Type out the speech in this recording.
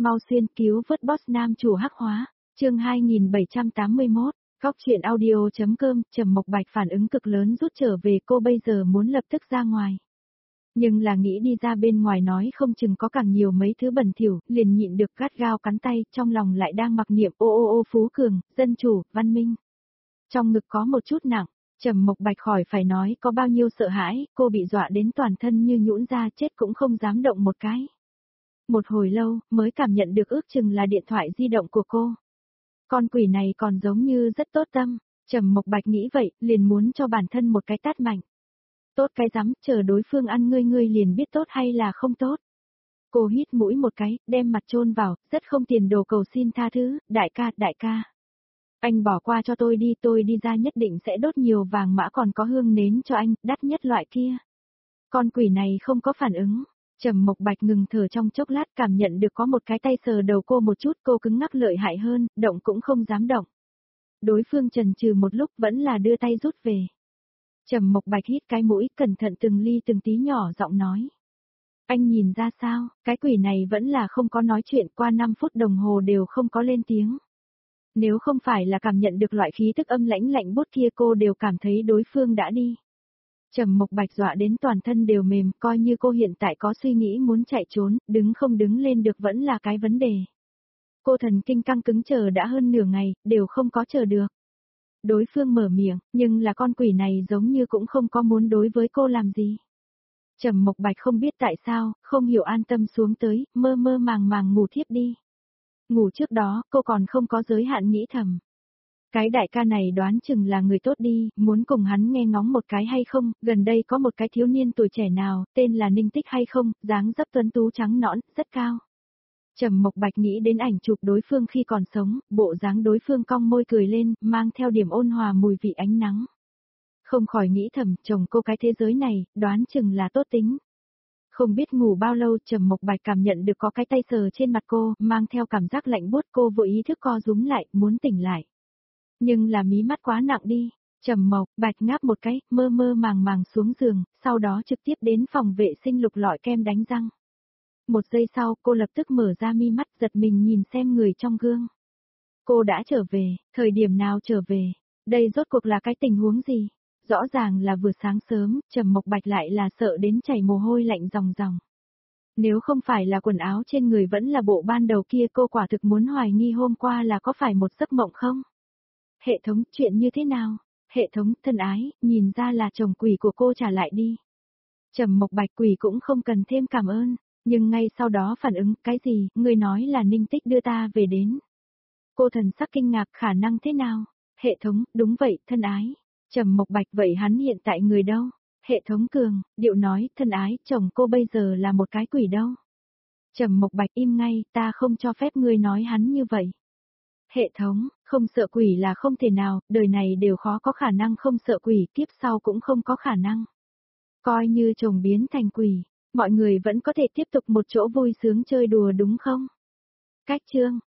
Mau xuyên cứu vớt boss nam chủ hắc hóa. Chương 2781. Góc truyện audio.com. Trầm Mộc Bạch phản ứng cực lớn rút trở về, cô bây giờ muốn lập tức ra ngoài. Nhưng là nghĩ đi ra bên ngoài nói không chừng có càng nhiều mấy thứ bẩn thỉu, liền nhịn được gắt gao cắn tay, trong lòng lại đang mặc niệm ô phú cường, dân chủ, văn minh. Trong ngực có một chút nặng, Trầm Mộc Bạch khỏi phải nói có bao nhiêu sợ hãi, cô bị dọa đến toàn thân như nhũn ra, chết cũng không dám động một cái. Một hồi lâu, mới cảm nhận được ước chừng là điện thoại di động của cô. Con quỷ này còn giống như rất tốt tâm, Trầm Mộc Bạch nghĩ vậy, liền muốn cho bản thân một cái tát mạnh. Tốt cái rắm, chờ đối phương ăn ngươi liền biết tốt hay là không tốt. Cô hít mũi một cái, đem mặt chôn vào, rất không tiền đồ cầu xin tha thứ, đại ca. Anh bỏ qua cho tôi đi ra nhất định sẽ đốt nhiều vàng mã còn có hương nến cho anh, đắt nhất loại kia. Con quỷ này không có phản ứng. Trầm Mộc Bạch ngừng thở trong chốc lát, cảm nhận được có một cái tay sờ đầu cô một chút, cô cứng ngắc lợi hại hơn, động cũng không dám động. Đối phương chần chừ một lúc vẫn là đưa tay rút về. Trầm Mộc Bạch hít cái mũi, cẩn thận từng ly từng tí nhỏ giọng nói. Anh nhìn ra sao, cái quỷ này vẫn là không có nói chuyện, qua 5 phút đồng hồ đều không có lên tiếng. Nếu không phải là cảm nhận được loại khí tức âm lãnh lạnh bút kia, cô đều cảm thấy đối phương đã đi. Trầm Mộc Bạch dọa đến toàn thân đều mềm, coi như cô hiện tại có suy nghĩ muốn chạy trốn, đứng không đứng lên được vẫn là cái vấn đề. Cô thần kinh căng cứng chờ đã hơn nửa ngày, đều không có chờ được. Đối phương mở miệng, nhưng là con quỷ này giống như cũng không có muốn đối với cô làm gì. Trầm Mộc Bạch không biết tại sao, không hiểu an tâm xuống tới, mơ màng ngủ thiếp đi. Ngủ trước đó, cô còn không có giới hạn nghĩ thầm. Cái đại ca này đoán chừng là người tốt đi, muốn cùng hắn nghe ngóng một cái hay không, gần đây có một cái thiếu niên tuổi trẻ nào, tên là Ninh Tích hay không, dáng dấp tuấn tú trắng nõn, rất cao. Trầm Mộc Bạch nghĩ đến ảnh chụp đối phương khi còn sống, bộ dáng đối phương cong môi cười lên, mang theo điểm ôn hòa mùi vị ánh nắng. Không khỏi nghĩ thầm, chồng cô cái thế giới này, đoán chừng là tốt tính. Không biết ngủ bao lâu, Trầm Mộc Bạch cảm nhận được có cái tay sờ trên mặt cô, mang theo cảm giác lạnh buốt, cô vội ý thức co rúm lại, muốn tỉnh lại. Nhưng là mí mắt quá nặng đi, Trầm Mộc Bạch ngáp một cái, mơ màng xuống giường, sau đó trực tiếp đến phòng vệ sinh lục lọi kem đánh răng. Một giây sau, cô lập tức mở ra mi mắt, giật mình nhìn xem người trong gương. Cô đã trở về, thời điểm nào trở về, đây rốt cuộc là cái tình huống gì? Rõ ràng là vừa sáng sớm, Trầm Mộc Bạch lại là sợ đến chảy mồ hôi lạnh ròng ròng. Nếu không phải là quần áo trên người vẫn là bộ ban đầu kia, cô quả thực muốn hoài nghi hôm qua là có phải một giấc mộng không? Hệ thống, chuyện như thế nào? Hệ thống, thân ái, nhìn ra là chồng quỷ của cô trả lại đi. Trầm Mộc Bạch quỷ cũng không cần thêm cảm ơn, nhưng ngay sau đó phản ứng, cái gì, người nói là Ninh Tích đưa ta về đến. Cô thần sắc kinh ngạc, khả năng thế nào? Hệ thống, đúng vậy, thân ái. Trầm Mộc Bạch, vậy hắn hiện tại người đâu? Hệ thống cường, điệu nói, thân ái, chồng cô bây giờ là một cái quỷ đâu? Trầm Mộc Bạch im ngay, ta không cho phép ngươi nói hắn như vậy. Hệ thống, không sợ quỷ là không thể nào, đời này đều khó có khả năng không sợ quỷ, kiếp sau cũng không có khả năng. Coi như chồng biến thành quỷ, mọi người vẫn có thể tiếp tục một chỗ vui sướng chơi đùa đúng không? Cách chương